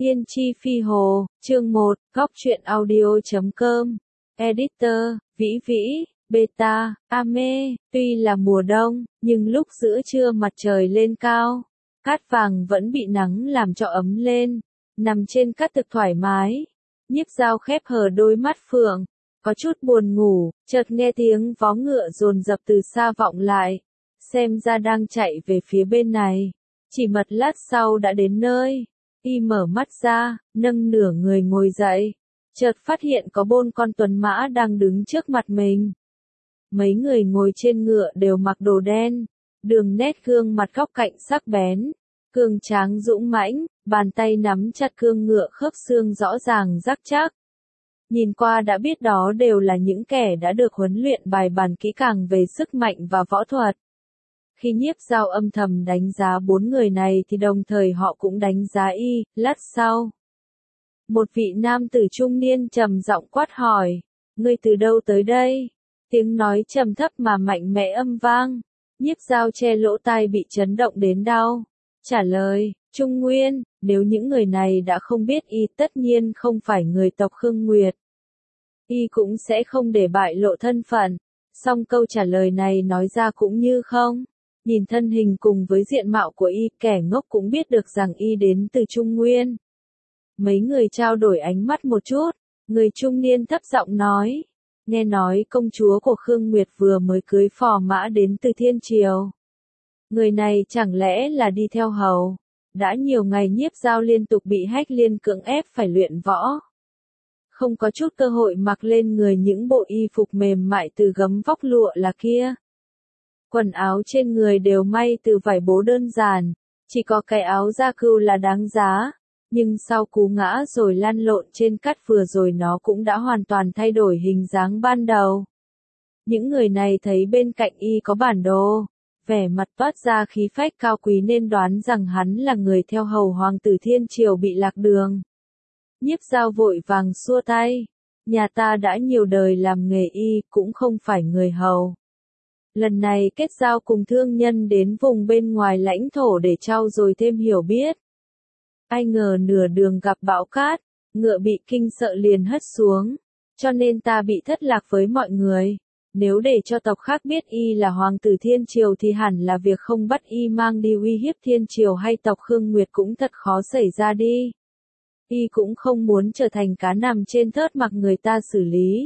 Yên Chi Phi Hồ, chương 1, góc truyện audio.com, Editor, Vĩ Vĩ, Beta, Ame, tuy là mùa đông, nhưng lúc giữa trưa mặt trời lên cao, cát vàng vẫn bị nắng làm cho ấm lên, nằm trên cát thực thoải mái. Nhiếp Dao khép hờ đôi mắt phượng, có chút buồn ngủ, chợt nghe tiếng vó ngựa dồn dập từ xa vọng lại, xem ra đang chạy về phía bên này, chỉ một lát sau đã đến nơi. Y mở mắt ra, nâng nửa người ngồi dậy, chợt phát hiện có 4 con tuấn mã đang đứng trước mặt mình. Mấy người ngồi trên ngựa đều mặc đồ đen, đường nét gương mặt góc cạnh sắc bén, cường tráng dũng mãnh, bàn tay nắm chặt cương ngựa khớp xương rõ ràng rắc chắc. Nhìn qua đã biết đó đều là những kẻ đã được huấn luyện bài bản kỹ càng về sức mạnh và võ thuật. Khi Nhiếp Dao âm thầm đánh giá 4 người này thì đồng thời họ cũng đánh giá y, lát sau. Một vị nam tử trung niên trầm giọng quát hỏi, ngươi từ đâu tới đây? Tiếng nói trầm thấp mà mạnh mẽ âm vang, Nhiếp Dao che lỗ tai bị chấn động đến đau. Trả lời, Trung Nguyên, nếu những người này đã không biết y tất nhiên không phải người tộc Khương Nguyệt. Y cũng sẽ không để bại lộ thân phận, song câu trả lời này nói ra cũng như không. Nhìn thân hình cùng với diện mạo của y, kẻ ngốc cũng biết được rằng y đến từ Trung Nguyên. Mấy người trao đổi ánh mắt một chút, người trung niên thấp giọng nói, nghe nói công chúa của Khương Nguyệt vừa mới cưới phò mã đến từ Thiên Triều. Người này chẳng lẽ là đi theo hầu? Đã nhiều ngày Nhiếp Dao liên tục bị Hách Liên cưỡng ép phải luyện võ. Không có chút cơ hội mặc lên người những bộ y phục mềm mại từ gấm vóc lụa là kia. Quần áo trên người đều may từ vải bố đơn giản, chỉ có cái áo da cừu là đáng giá, nhưng sau cú ngã rồi lăn lộn trên cát vừa rồi nó cũng đã hoàn toàn thay đổi hình dáng ban đầu. Những người này thấy bên cạnh y có bản đồ, vẻ mặt toát ra khí phách cao quý nên đoán rằng hắn là người theo hầu hoàng tử Thiên Triều bị lạc đường. Nhiếp Dao vội vàng xua tay, nhà ta đã nhiều đời làm nghề y, cũng không phải người hầu. Lần này kết giao cùng thương nhân đến vùng bên ngoài lãnh thổ để trau dồi thêm hiểu biết. Ai ngờ nửa đường gặp bão cát, ngựa bị kinh sợ liền hất xuống, cho nên ta bị thất lạc với mọi người. Nếu để cho tộc khác biết y là hoàng tử Thiên Triều thì hẳn là việc không bắt y mang đi uy hiếp Thiên Triều hay tộc Khương Nguyệt cũng thật khó xảy ra đi. Y cũng không muốn trở thành cá nằm trên thớt mặc người ta xử lý.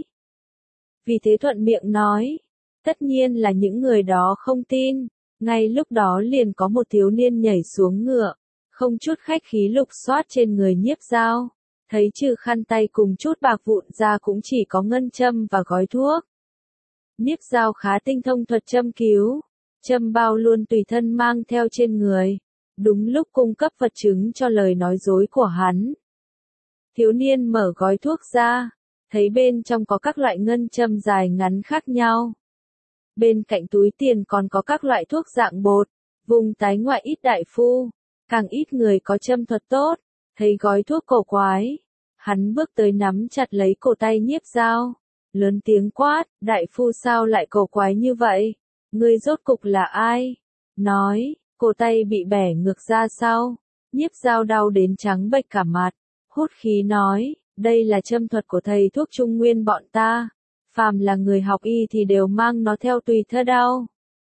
Vì thế thuận miệng nói. Tất nhiên là những người đó không tin, ngay lúc đó liền có một thiếu niên nhảy xuống ngựa, không chút khách khí lục soát trên người Nhiếp Dao, thấy trừ khăn tay cùng chút bạc vụn ra cũng chỉ có ngân châm và gói thuốc. Nhiếp Dao khá tinh thông thuật châm cứu, châm bao luôn tùy thân mang theo trên người, đúng lúc cung cấp vật chứng cho lời nói dối của hắn. Thiếu niên mở gói thuốc ra, thấy bên trong có các loại ngân châm dài ngắn khác nhau. Bên cạnh túi tiền còn có các loại thuốc dạng bột, vùng tái ngoại ít đại phu, càng ít người có châm thuật tốt, thấy gói thuốc cổ quái. Hắn bước tới nắm chặt lấy cổ tay Nhiếp Dao, lớn tiếng quát, đại phu sao lại cổ quái như vậy? Ngươi rốt cục là ai? Nói, cổ tay bị bẻ ngược ra sau, Nhiếp Dao đau đến trắng bệch cả mặt, hút khí nói, đây là châm thuật của thầy thuốc Trung Nguyên bọn ta. Phàm là người học y thì đều mang nó theo tùy thân đau.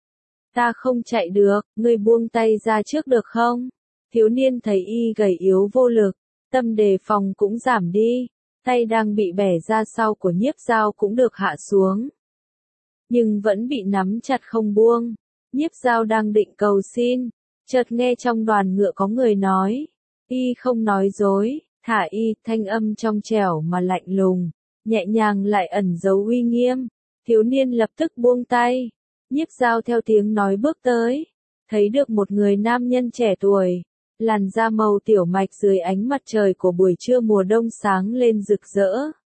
Ta không chạy được, ngươi buông tay ra trước được không? Thiếu niên thấy y gầy yếu vô lực, tâm đề phòng cũng giảm đi, tay đang bị bẻ ra sau của Nhiếp Dao cũng được hạ xuống. Nhưng vẫn bị nắm chặt không buông. Nhiếp Dao đang định cầu xin, chợt nghe trong đoàn ngựa có người nói, y không nói dối, thả y, thanh âm trong trẻo mà lạnh lùng. Nhẹ nhàng lại ẩn giấu uy nghiêm, thiếu niên lập tức buông tay, Nhiếp Dao theo tiếng nói bước tới, thấy được một người nam nhân trẻ tuổi, làn da màu tiểu mạch dưới ánh mặt trời của buổi trưa mùa đông sáng lên rực rỡ.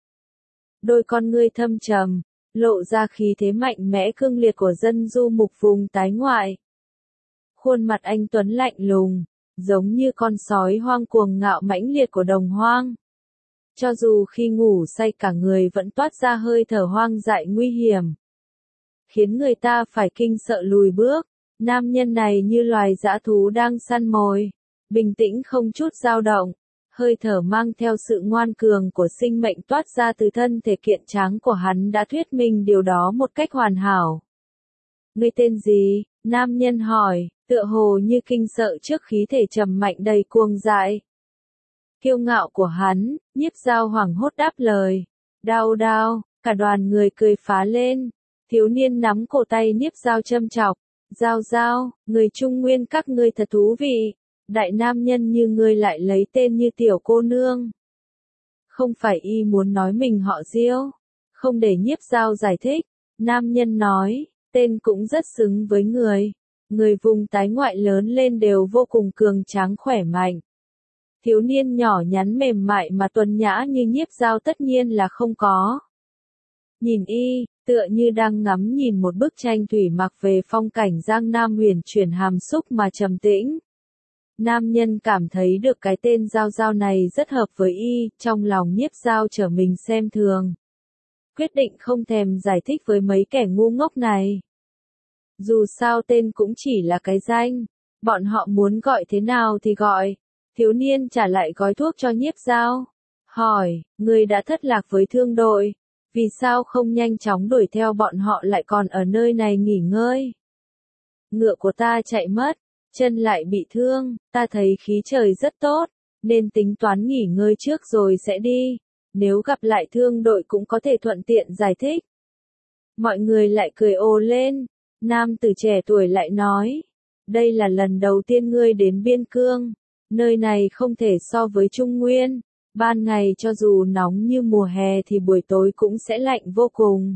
Đôi con ngươi thâm trầm, lộ ra khí thế mạnh mẽ cương liệt của dân du mục vùng tái ngoại. Khuôn mặt anh tuấn lạnh lùng, giống như con sói hoang cuồng ngạo mãnh liệt của đồng hoang. Cho dù khi ngủ say cả người vẫn toát ra hơi thở hoang dại nguy hiểm, khiến người ta phải kinh sợ lùi bước. Nam nhân này như loài dã thú đang săn mồi, bình tĩnh không chút dao động, Hơi thở mang theo sự ngoan cường của sinh mệnh toát ra từ thân thể kiện tráng của hắn đã thuyết minh điều đó một cách hoàn hảo. Ngươi tên gì? Nam nhân hỏi, tựa hồ như kinh sợ trước khí thể trầm mạnh đầy cuồng dại. Kiêu ngạo của hắn, Nhiếp Dao hoảng hốt đáp lời. Đao đao, cả đoàn người cười phá lên. Thiếu niên nắm cổ tay Nhiếp Dao châm chọc. Dao Dao, người Trung Nguyên các ngươi thật thú vị. Đại nam nhân như ngươi lại lấy tên như tiểu cô nương. Không phải y muốn nói mình họ Diêu. Không để Nhiếp Dao giải thích. Nam nhân nói, tên cũng rất xứng với người. Người vùng tái ngoại lớn lên đều vô cùng cường tráng khỏe mạnh. Thiếu niên nhỏ nhắn mềm mại mà tuấn nhã như Nhiếp Dao tất nhiên là không có. Nhìn y, tựa như đang ngắm nhìn một bức tranh thủy mặc về phong cảnh Giang Nam huyền chuyển hàm xúc mà trầm tĩnh. Nam nhân cảm thấy được cái tên Dao Dao này rất hợp với y, trong lòng Nhiếp Dao trở mình xem thường. Quyết định không thèm giải thích với mấy kẻ ngu ngốc này. Dù sao tên cũng chỉ là cái danh, bọn họ muốn gọi thế nào thì gọi. Thiếu niên trả lại gói thuốc cho Nhiếp Dao. Hỏi, người đã thất lạc với thương đội, vì sao không nhanh chóng đuổi theo bọn họ lại còn ở nơi này nghỉ ngơi? Ngựa của ta chạy mất, chân lại bị thương, ta thấy khí trời rất tốt, nên tính toán nghỉ ngơi trước rồi sẽ đi. Nếu gặp lại thương đội cũng có thể thuận tiện giải thích. Mọi người lại cười ồ lên. Nam tử trẻ tuổi lại nói, đây là lần đầu tiên ngươi đến Biên Cương. Nơi này không thể so với Trung Nguyên. Ban ngày cho dù nóng như mùa hè thì buổi tối cũng sẽ lạnh vô cùng.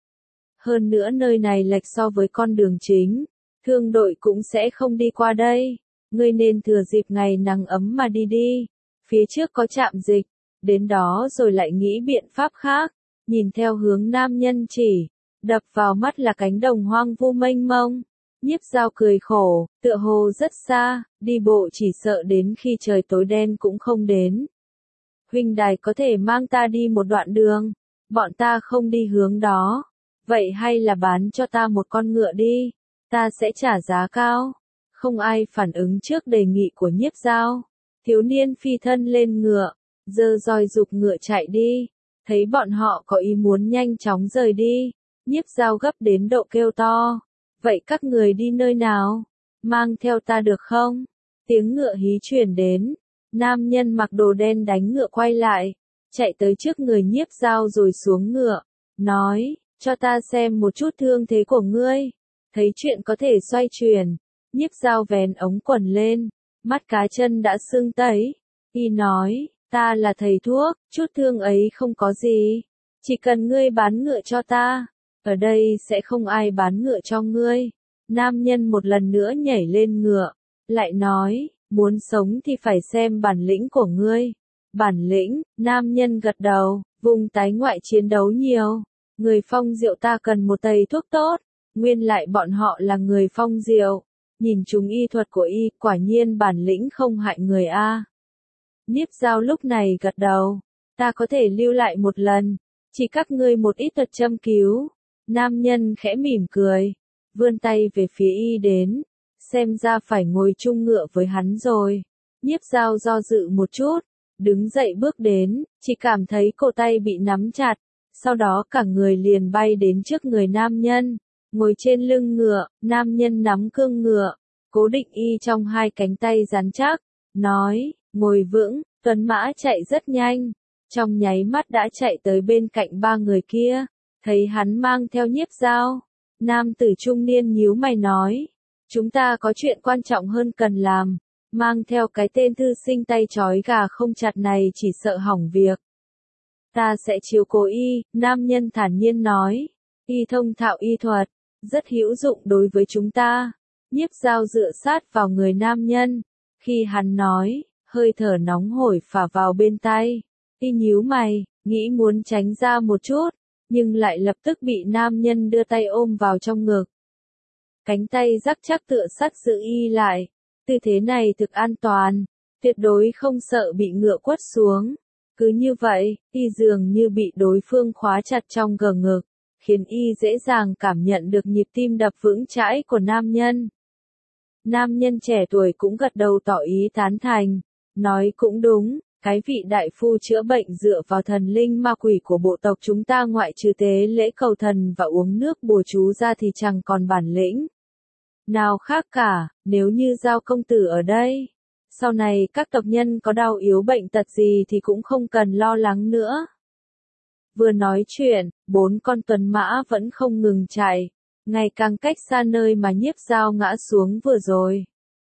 Hơn nữa nơi này lệch so với con đường chính. Thương đội cũng sẽ không đi qua đây. Ngươi nên thừa dịp ngày nắng ấm mà đi đi. Phía trước có trạm dịch. Đến đó rồi lại nghĩ biện pháp khác. Nhìn theo hướng nam nhân chỉ. Đập vào mắt là cánh đồng hoang vu mênh mông. Nhiếp Dao cười khổ, tựa hồ rất xa, đi bộ chỉ sợ đến khi trời tối đen cũng không đến. Huynh đài có thể mang ta đi một đoạn đường, bọn ta không đi hướng đó. Vậy hay là bán cho ta một con ngựa đi, ta sẽ trả giá cao. Không ai phản ứng trước đề nghị của Nhiếp Dao. Thiếu niên phi thân lên ngựa, giơ roi giục ngựa chạy đi. Thấy bọn họ có ý muốn nhanh chóng rời đi, Nhiếp Dao gấp đến độ kêu to. Vậy các người đi nơi nào? Mang theo ta được không? Tiếng ngựa hí truyền đến. Nam nhân mặc đồ đen đánh ngựa quay lại. Chạy tới trước người Nhiếp Dao rồi xuống ngựa. Nói, cho ta xem một chút thương thế của ngươi. Thấy chuyện có thể xoay chuyển. Nhiếp Dao vén ống quần lên. Mắt cá chân đã sưng tấy. Y nói, ta là thầy thuốc, chút thương ấy không có gì. Chỉ cần ngươi bán ngựa cho ta. Ở đây sẽ không ai bán ngựa cho ngươi. Nam nhân một lần nữa nhảy lên ngựa. Lại nói, muốn sống thì phải xem bản lĩnh của ngươi. Bản lĩnh, nam nhân gật đầu, vùng tái ngoại chiến đấu nhiều. Người Phong Diệu ta cần một tầy thuốc tốt. Nguyên lại bọn họ là người Phong Diệu. Nhìn chúng y thuật của y, quả nhiên bản lĩnh không hại người a. Nhiếp Dao lúc này gật đầu. Ta có thể lưu lại một lần. Chỉ các ngươi một ít thuật châm cứu. Nam nhân khẽ mỉm cười, vươn tay về phía y đến, xem ra phải ngồi chung ngựa với hắn rồi. Nhiếp Dao do dự một chút, đứng dậy bước đến, chỉ cảm thấy cổ tay bị nắm chặt, sau đó cả người liền bay đến trước người nam nhân, ngồi trên lưng ngựa, nam nhân nắm cương ngựa, cố định y trong hai cánh tay rắn chắc, nói, ngồi vững, tuấn mã chạy rất nhanh, trong nháy mắt đã chạy tới bên cạnh ba người kia. Thấy hắn mang theo Nhiếp Dao, nam tử trung niên nhíu mày nói, chúng ta có chuyện quan trọng hơn cần làm, mang theo cái tên thư sinh tay trói gà không chặt này chỉ sợ hỏng việc. Ta sẽ chiếu cố y, nam nhân thản nhiên nói, y thông thạo y thuật, rất hữu dụng đối với chúng ta. Nhiếp Dao dựa sát vào người nam nhân, khi hắn nói, hơi thở nóng hổi phả vào bên tai, y nhíu mày, nghĩ muốn tránh ra một chút. Nhưng lại lập tức bị nam nhân đưa tay ôm vào trong ngực. Cánh tay rắc chắc tựa sắt giữ y lại. Tư thế này thực an toàn, tuyệt đối không sợ bị ngựa quất xuống. Cứ như vậy, y dường như bị đối phương khóa chặt trong gờ ngực, khiến y dễ dàng cảm nhận được nhịp tim đập vững chãi của nam nhân. Nam nhân trẻ tuổi cũng gật đầu tỏ ý tán thành, nói cũng đúng, Cái vị đại phu chữa bệnh dựa vào thần linh ma quỷ của bộ tộc chúng ta ngoại trừ tế lễ cầu thần và uống nước bùa chú ra thì chẳng còn bản lĩnh nào khác cả. Nếu như Giao công tử ở đây, sau này các tộc nhân có đau yếu bệnh tật gì thì cũng không cần lo lắng nữa. Vừa nói chuyện, 4 con tuần mã vẫn không ngừng chạy, ngày càng cách xa nơi mà Nhiếp Dao ngã xuống vừa rồi.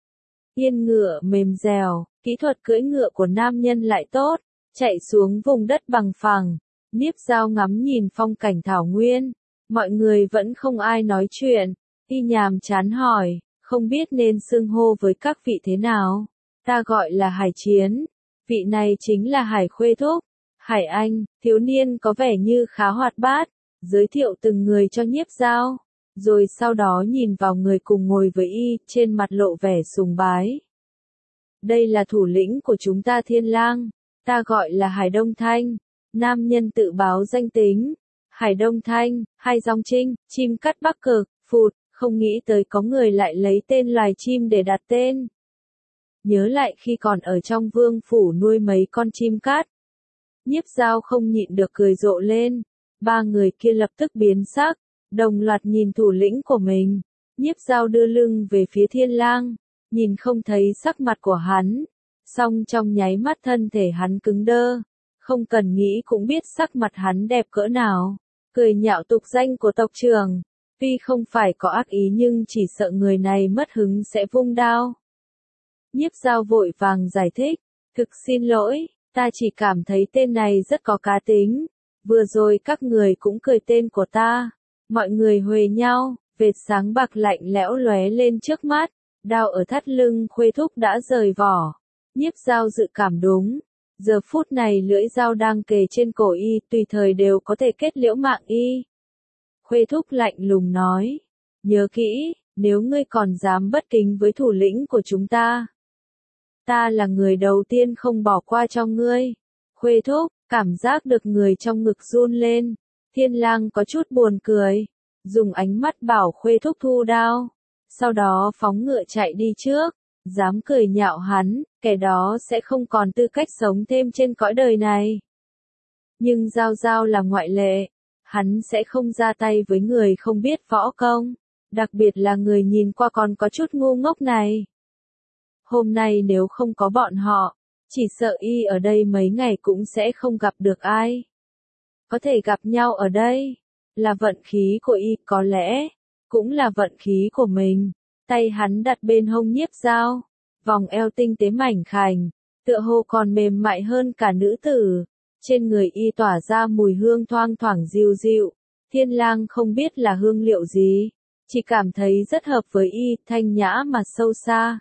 Yên ngựa mềm dẻo, kỹ thuật cưỡi ngựa của nam nhân lại tốt, chạy xuống vùng đất bằng phẳng. Nhiếp Dao ngắm nhìn phong cảnh thảo nguyên, mọi người vẫn không ai nói chuyện. Y nhàm chán hỏi, không biết nên xưng hô với các vị thế nào. Ta gọi là Hải Chiến, vị này chính là Hải Khuê Thúc. Hải Anh, thiếu niên có vẻ như khá hoạt bát, giới thiệu từng người cho Nhiếp Dao, rồi sau đó nhìn vào người cùng ngồi với y, trên mặt lộ vẻ sùng bái. Đây là thủ lĩnh của chúng ta Thiên Lang, ta gọi là Hải Đông Thanh. Nam nhân tự báo danh tính. Hải Đông Thanh, Hai Dòng Trinh, chim cắt Bắc Cực, phụt, không nghĩ tới có người lại lấy tên loài chim để đặt tên. Nhớ lại khi còn ở trong vương phủ nuôi mấy con chim cát. Nhiếp Dao không nhịn được cười rộ lên. 3 người kia lập tức biến sắc, đồng loạt nhìn thủ lĩnh của mình. Nhiếp Dao đưa lưng về phía Thiên Lang, nhìn không thấy sắc mặt của hắn. Song trong nháy mắt thân thể hắn cứng đơ, không cần nghĩ cũng biết sắc mặt hắn đẹp cỡ nào. Cười nhạo tục danh của tộc trưởng, tuy không phải có ác ý nhưng chỉ sợ người này mất hứng sẽ vung đao. Nhiếp Dao vội vàng giải thích, thực xin lỗi, ta chỉ cảm thấy tên này rất có cá tính. Vừa rồi các người cũng cười tên của ta. Mọi người huề nhau, vệt sáng bạc lạnh lẽo lóe lên trước mắt. Đao ở thắt lưng Khuê Thúc đã rời vỏ. Nhiếp Dao dự cảm đúng. Giờ phút này lưỡi dao đang kề trên cổ y, tùy thời đều có thể kết liễu mạng y. Khuê Thúc lạnh lùng nói, nhớ kỹ, nếu ngươi còn dám bất kính với thủ lĩnh của chúng ta, ta là người đầu tiên không bỏ qua cho ngươi. Khuê Thúc, cảm giác được người trong ngực run lên. Thiên Lang có chút buồn cười, dùng ánh mắt bảo Khuê Thúc thu đao, sau đó phóng ngựa chạy đi trước. Dám cười nhạo hắn, kẻ đó sẽ không còn tư cách sống thêm trên cõi đời này. Nhưng Giao Giao là ngoại lệ, hắn sẽ không ra tay với người không biết võ công, đặc biệt là người nhìn qua còn có chút ngu ngốc này. Hôm nay nếu không có bọn họ, chỉ sợ y ở đây mấy ngày cũng sẽ không gặp được ai. Có thể gặp nhau ở đây, là vận khí của y, có lẽ, cũng là vận khí của mình. Tay hắn đặt bên hông Nhiếp Dao, vòng eo tinh tế mảnh khảnh, tựa hồ còn mềm mại hơn cả nữ tử. Trên người y tỏa ra mùi hương thoang thoảng dịu dịu. Thiên Lang không biết là hương liệu gì, chỉ cảm thấy rất hợp với y, thanh nhã mà sâu xa.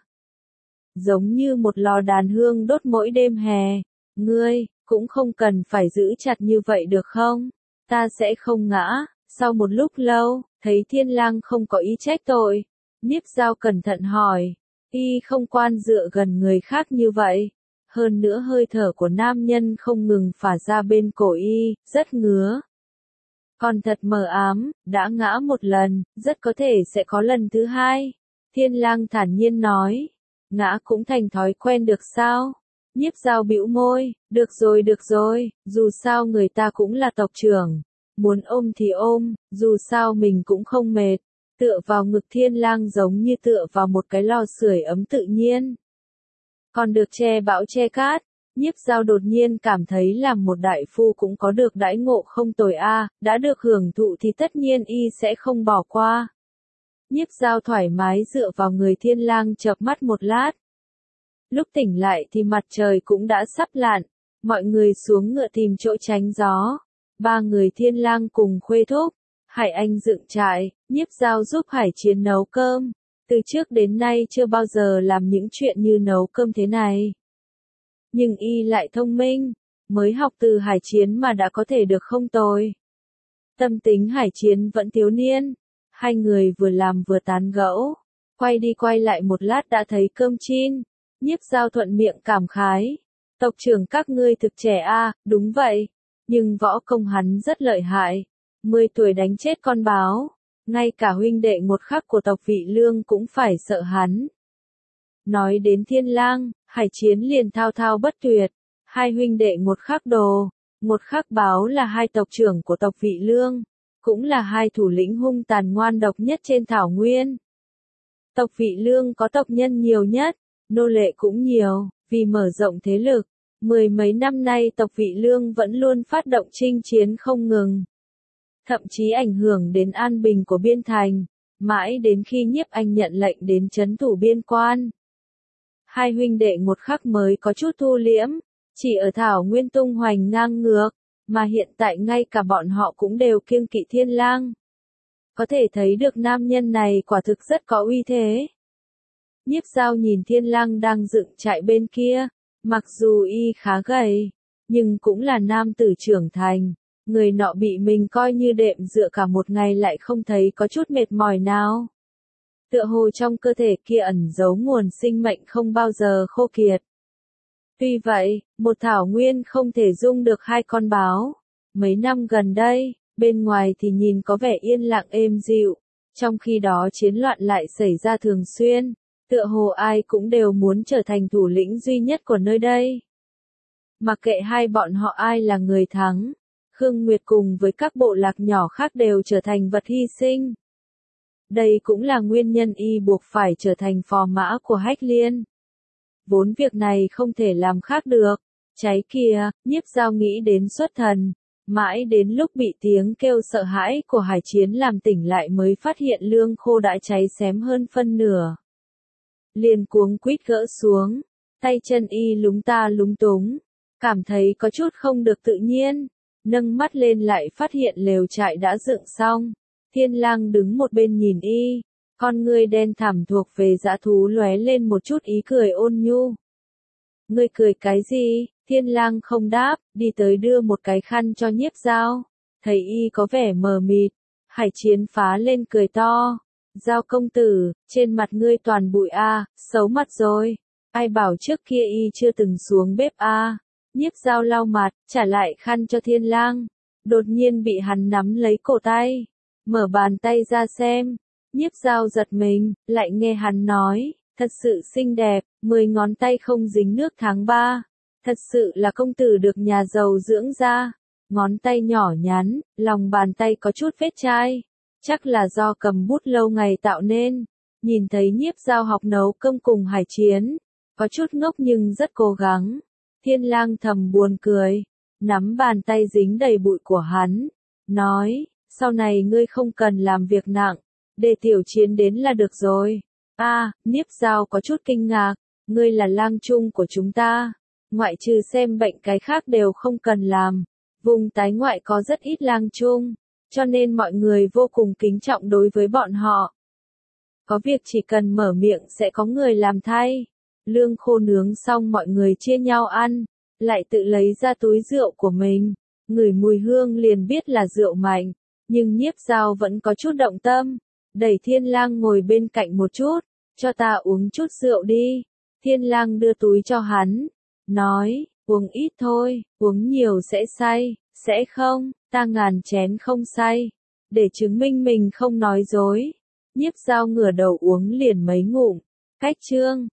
Giống như một lò đàn hương đốt mỗi đêm hè. Ngươi, cũng không cần phải giữ chặt như vậy được không? Ta sẽ không ngã. Sau một lúc lâu, thấy Thiên Lang không có ý trách tội, Nhiếp Dao cẩn thận hỏi, y không quan dựa gần người khác như vậy. Hơn nữa hơi thở của nam nhân không ngừng phả ra bên cổ y, rất ngứa. Còn thật mờ ám, đã ngã một lần, rất có thể sẽ có lần thứ hai. Thiên Lang thản nhiên nói, ngã cũng thành thói quen được sao? Nhiếp Dao bĩu môi, được rồi, dù sao người ta cũng là tộc trưởng. Muốn ôm thì ôm, dù sao mình cũng không mệt. Tựa vào ngực Thiên Lang giống như tựa vào một cái lò sưởi ấm tự nhiên. Còn được che bão che cát, Nhiếp Dao đột nhiên cảm thấy làm một đại phu cũng có được đãi ngộ không tồi a, đã được hưởng thụ thì tất nhiên y sẽ không bỏ qua. Nhiếp Dao thoải mái dựa vào người Thiên Lang chợp mắt một lát. Lúc tỉnh lại thì mặt trời cũng đã sắp lặn, mọi người xuống ngựa tìm chỗ tránh gió. 3 người Thiên Lang cùng Khuê Thúc, Hải Anh dựng trại, Nhiếp Dao giúp Hải Chiến nấu cơm. Từ trước đến nay chưa bao giờ làm những chuyện như nấu cơm thế này. Nhưng y lại thông minh, mới học từ Hải Chiến mà đã có thể được không tồi. Tâm tính Hải Chiến vẫn thiếu niên, hai người vừa làm vừa tán gẫu, quay đi quay lại một lát đã thấy cơm chín. Nhiếp Dao thuận miệng cảm khái, tộc trưởng các ngươi thực trẻ a, đúng vậy, nhưng võ công hắn rất lợi hại, 10 tuổi đánh chết con báo, ngay cả huynh đệ một khắc của tộc Vị Lương cũng phải sợ hắn. Nói đến Thiên Lang, Hải Chiến liền thao thao bất tuyệt, Hai huynh đệ một khắc đồ, một khắc báo là hai tộc trưởng của tộc Vị Lương, cũng là hai thủ lĩnh hung tàn ngoan độc nhất trên thảo nguyên. Tộc Vị Lương có tộc nhân nhiều nhất, nô lệ cũng nhiều, vì mở rộng thế lực. Mười mấy năm nay tộc Vị Lương vẫn luôn phát động chinh chiến không ngừng. Thậm chí ảnh hưởng đến an bình của biên thành, mãi đến khi Nhiếp Anh nhận lệnh đến trấn thủ biên quan. Hai huynh đệ một khắc mới có chút thu liễm, chỉ ở thảo nguyên tung hoành ngang ngược, mà hiện tại ngay cả bọn họ cũng đều kiêng kỵ Thiên Lang. Có thể thấy được nam nhân này quả thực rất có uy thế. Nhiếp Dao nhìn Thiên Lang đang dựng trại bên kia, mặc dù y khá gầy, nhưng cũng là nam tử trưởng thành, người nọ bị mình coi như đệm dựa cả một ngày lại không thấy có chút mệt mỏi nào. Tựa hồ trong cơ thể kia ẩn giấu nguồn sinh mệnh không bao giờ khô kiệt. Tuy vậy, một thảo nguyên không thể dung được hai con báo. Mấy năm gần đây, bên ngoài thì nhìn có vẻ yên lặng êm dịu, trong khi đó chiến loạn lại xảy ra thường xuyên, tựa hồ ai cũng đều muốn trở thành thủ lĩnh duy nhất của nơi đây. Mặc kệ hai bọn họ ai là người thắng, Khương Nguyệt cùng với các bộ lạc nhỏ khác đều trở thành vật hy sinh. Đây cũng là nguyên nhân y buộc phải trở thành phò mã của Hách Liên. Vốn việc này không thể làm khác được. Cháy kìa, Nhiếp Dao nghĩ đến xuất thần. Mãi đến lúc bị tiếng kêu sợ hãi của Hải Chiến làm tỉnh lại mới phát hiện lương khô đã cháy xém hơn phân nửa. Liền cuống quýt gỡ xuống, tay chân y lúng ta lúng túng, cảm thấy có chút không được tự nhiên, nâng mắt lên lại phát hiện lều trại đã dựng xong. Thiên Lang đứng một bên nhìn y, con ngươi đen thẳm thuộc về dã thú lóe lên một chút ý cười ôn nhu. Ngươi cười cái gì? Thiên Lang không đáp, đi tới đưa một cái khăn cho Nhiếp Dao. Thấy y có vẻ mờ mịt, Hải Chiến phá lên cười to. Dao công tử, trên mặt ngươi toàn bụi a, xấu mặt rồi. Ai bảo trước kia y chưa từng xuống bếp a. Nhiếp Dao lau mặt, trả lại khăn cho Thiên Lang. Đột nhiên bị hắn nắm lấy cổ tay, mở bàn tay ra xem. Nhiếp Dao giật mình, lại nghe hắn nói, thật sự xinh đẹp, 10 ngón tay không dính nước tháng 3. Thật sự là công tử được nhà giàu dưỡng ra. Ngón tay nhỏ nhắn, lòng bàn tay có chút vết chai. Chắc là do cầm bút lâu ngày tạo nên. Nhìn thấy Nhiếp Dao học nấu cơm cùng Hải Chiến, có chút ngốc nhưng rất cố gắng. Thiên Lang thầm buồn cười, nắm bàn tay dính đầy bụi của hắn, nói, sau này ngươi không cần làm việc nặng, để Tiểu Chiến đến là được rồi. Nhiếp Dao có chút kinh ngạc, ngươi là lang trung của chúng ta, ngoại trừ xem bệnh cái khác đều không cần làm. Vùng tái ngoại có rất ít lang trung, cho nên mọi người vô cùng kính trọng đối với bọn họ. Có việc chỉ cần mở miệng sẽ có người làm thay. Lương khô nướng xong mọi người chia nhau ăn, lại tự lấy ra túi rượu của mình, ngửi mùi hương liền biết là rượu mạnh, nhưng Nhiếp Dao vẫn có chút động tâm, đẩy Thiên Lang ngồi bên cạnh một chút, cho ta uống chút rượu đi. Thiên Lang đưa túi cho hắn, nói, uống ít thôi, uống nhiều sẽ say, sẽ không, ta ngàn chén không say, để chứng minh mình không nói dối. Nhiếp Dao ngửa đầu uống liền mấy ngụm, cách chương.